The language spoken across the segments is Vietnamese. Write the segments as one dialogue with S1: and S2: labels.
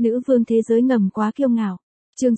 S1: Nữ vương thế giới ngầm quá kiêu ngạo. Chương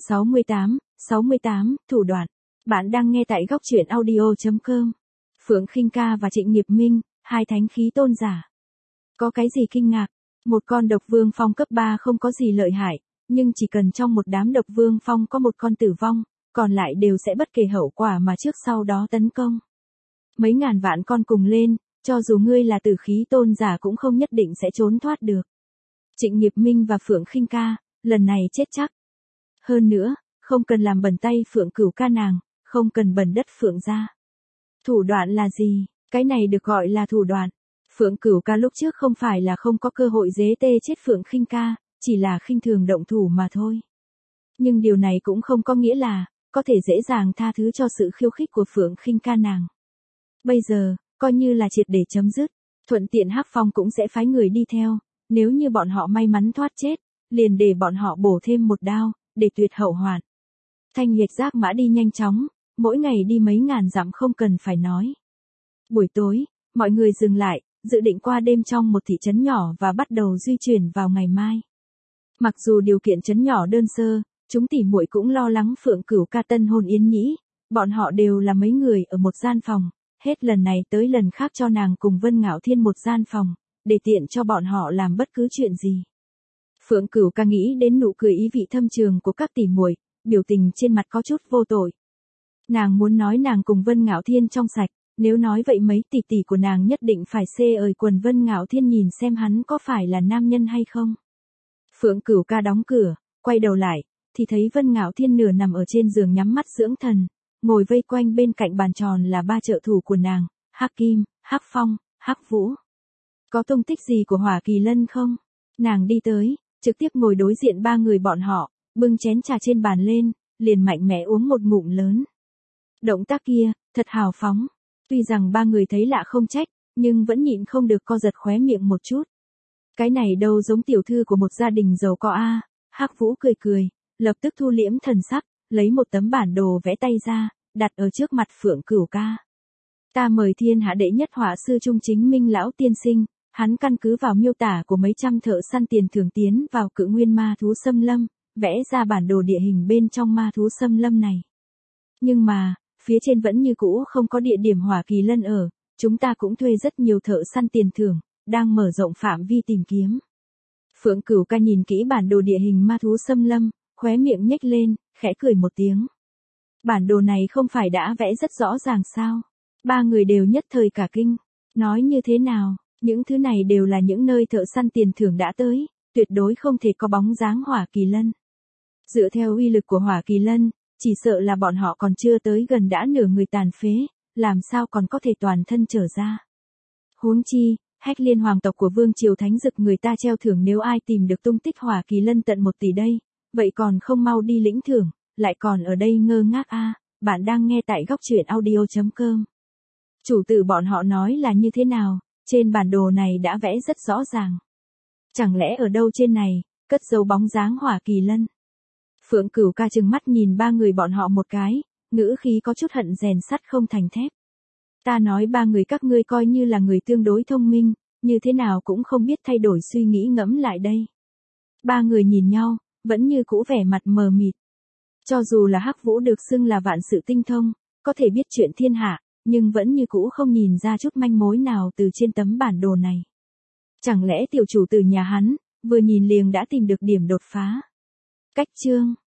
S1: 68, thủ đoạn. Bạn đang nghe tại góc truyện audio.com. Phượng Khinh Ca và Trịnh Nghiệp Minh, hai thánh khí tôn giả. Có cái gì kinh ngạc? Một con độc vương phong cấp 3 không có gì lợi hại, nhưng chỉ cần trong một đám độc vương phong có một con tử vong, còn lại đều sẽ bất kể hậu quả mà trước sau đó tấn công. Mấy ngàn vạn con cùng lên, cho dù ngươi là tử khí tôn giả cũng không nhất định sẽ trốn thoát được. Trịnh Nghiệp Minh và Phượng Khinh Ca, lần này chết chắc. Hơn nữa, không cần làm bẩn tay Phượng Cửu Ca nàng, không cần bẩn đất Phượng gia. Thủ đoạn là gì? Cái này được gọi là thủ đoạn. Phượng Cửu Ca lúc trước không phải là không có cơ hội dế tê chết Phượng Khinh Ca, chỉ là khinh thường động thủ mà thôi. Nhưng điều này cũng không có nghĩa là có thể dễ dàng tha thứ cho sự khiêu khích của Phượng Khinh Ca nàng. Bây giờ, coi như là triệt để chấm dứt, thuận tiện Hắc Phong cũng sẽ phái người đi theo, nếu như bọn họ may mắn thoát chết, liền để bọn họ bổ thêm một đao, để tuyệt hậu hoạn. Thanh liệt giác mã đi nhanh chóng, mỗi ngày đi mấy ngàn dặm không cần phải nói. Buổi tối, mọi người dừng lại, dự định qua đêm trong một thị trấn nhỏ và bắt đầu di chuyển vào ngày mai. Mặc dù điều kiện trấn nhỏ đơn sơ, chúng tỉ muội cũng lo lắng Phượng Cửu Ca tân hôn yến nhĩ, bọn họ đều là mấy người ở một gian phòng, hết lần này tới lần khác cho nàng cùng Vân Ngạo Thiên một gian phòng, để tiện cho bọn họ làm bất cứ chuyện gì. Phượng Cửu Ca nghĩ đến nụ cười ý vị thâm trường của các tỉ muội, biểu tình trên mặt có chút vô tội. Nàng muốn nói nàng cùng Vân Ngạo Thiên trong sạch, nếu nói vậy mấy tỷ tỷ của nàng nhất định phải xê ời quần Vân Ngạo Thiên nhìn xem hắn có phải là nam nhân hay không. Phượng Cửu Ca đóng cửa, quay đầu lại, thì thấy Vân Ngạo Thiên nửa nằm ở trên giường nhắm mắt dưỡng thần, ngồi vây quanh bên cạnh bàn tròn là ba trợ thủ của nàng, Hắc Kim, Hắc Phong, Hắc Vũ. Có tung tích gì của Hỏa Kỳ Lân không? Nàng đi tới, trực tiếp ngồi đối diện ba người bọn họ, bưng chén trà trên bàn lên, liền mạnh mẽ uống một ngụm lớn. Động tác kia, thật hào phóng. Tuy rằng ba người thấy lạ không trách, nhưng vẫn nhịn không được co giật khóe miệng một chút. Cái này đâu giống tiểu thư của một gia đình giàu có a. Hắc Vũ cười cười, lập tức thu liễm thần sắc, lấy một tấm bản đồ vẽ tay ra, đặt ở trước mặt Phượng Cửu Ca. Ta mời thiên hạ đệ nhất họa sư Trung Chính Minh lão tiên sinh, hắn căn cứ vào miêu tả của mấy trăm thợ săn tiền thưởng tiến vào Cự Nguyên ma thú xâm lâm, vẽ ra bản đồ địa hình bên trong ma thú xâm lâm này. Nhưng mà, phía trên vẫn như cũ không có địa điểm Hỏa Kỳ Lân ở, chúng ta cũng thuê rất nhiều thợ săn tiền thưởng, đang mở rộng phạm vi tìm kiếm. Phượng Cửu Ca nhìn kỹ bản đồ địa hình ma thú xâm lâm, khóe miệng nhếch lên, khẽ cười một tiếng. Bản đồ này không phải đã vẽ rất rõ ràng sao? Ba người đều nhất thời cả kinh. Nói như thế nào, những thứ này đều là những nơi thợ săn tiền thưởng đã tới, tuyệt đối không thể có bóng dáng Hỏa Kỳ Lân. Dựa theo uy lực của Hỏa Kỳ Lân, chỉ sợ là bọn họ còn chưa tới gần đã nửa người tàn phế, làm sao còn có thể toàn thân trở ra. Huống chi, Hách Liên hoàng tộc của Vương Triều Thánh Dực người ta treo thưởng nếu ai tìm được tung tích Hỏa Kỳ Lân tận 1 tỷ đây, vậy còn không mau đi lĩnh thưởng, lại còn ở đây ngơ ngác a. Bạn đang nghe tại góc truyện audio.com. Chủ tử bọn họ nói là như thế nào, trên bản đồ này đã vẽ rất rõ ràng. Chẳng lẽ ở đâu trên này, cất giấu bóng dáng Hỏa Kỳ Lân? Phượng Cửu Ca trừng mắt nhìn ba người bọn họ một cái, ngữ khí có chút hận rèn sắt không thành thép. Ta nói ba người các ngươi coi như là người tương đối thông minh, như thế nào cũng không biết thay đổi suy nghĩ ngẫm lại đây. Ba người nhìn nhau, vẫn như cũ vẻ mặt mờ mịt. Cho dù là Hắc Vũ được xưng là vạn sự tinh thông, có thể biết chuyện thiên hạ, nhưng vẫn như cũ không nhìn ra chút manh mối nào từ trên tấm bản đồ này. Chẳng lẽ tiểu chủ tử nhà hắn, vừa nhìn liền đã tìm được điểm đột phá? Cách chương